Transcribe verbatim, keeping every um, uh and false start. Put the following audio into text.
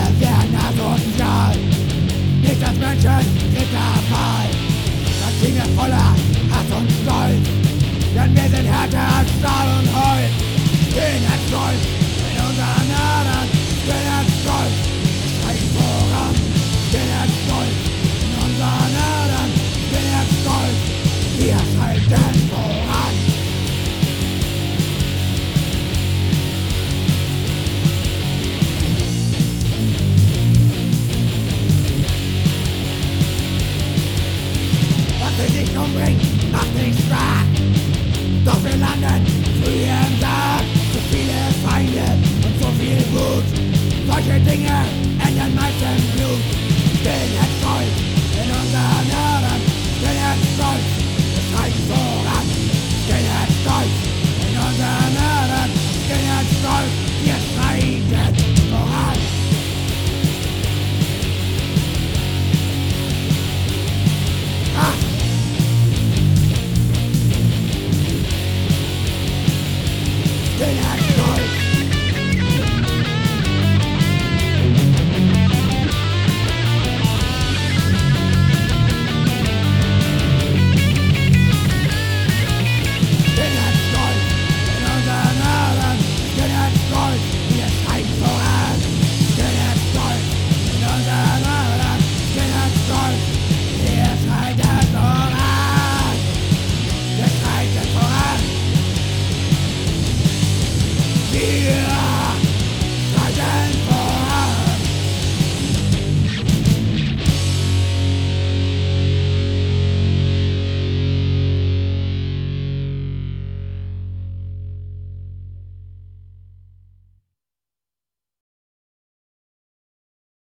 Wir werden asozial, nicht als Menschen Ritterwahl. Das Team ist voller Hass und Stolz, denn wir sind härter als Stahl und Holz. Gehen als Stolz in unseren Adern, gehen als Stolz, wir steigen voran. Gehen als Stolz in unseren Adern, gehen als Stolz, wir schreiten voran. Dich umbringt, macht dich stark. Doch wir landen früh im Tag. So viele Feinde und so viel Wut. Solche Dinge ändern meist im Blut.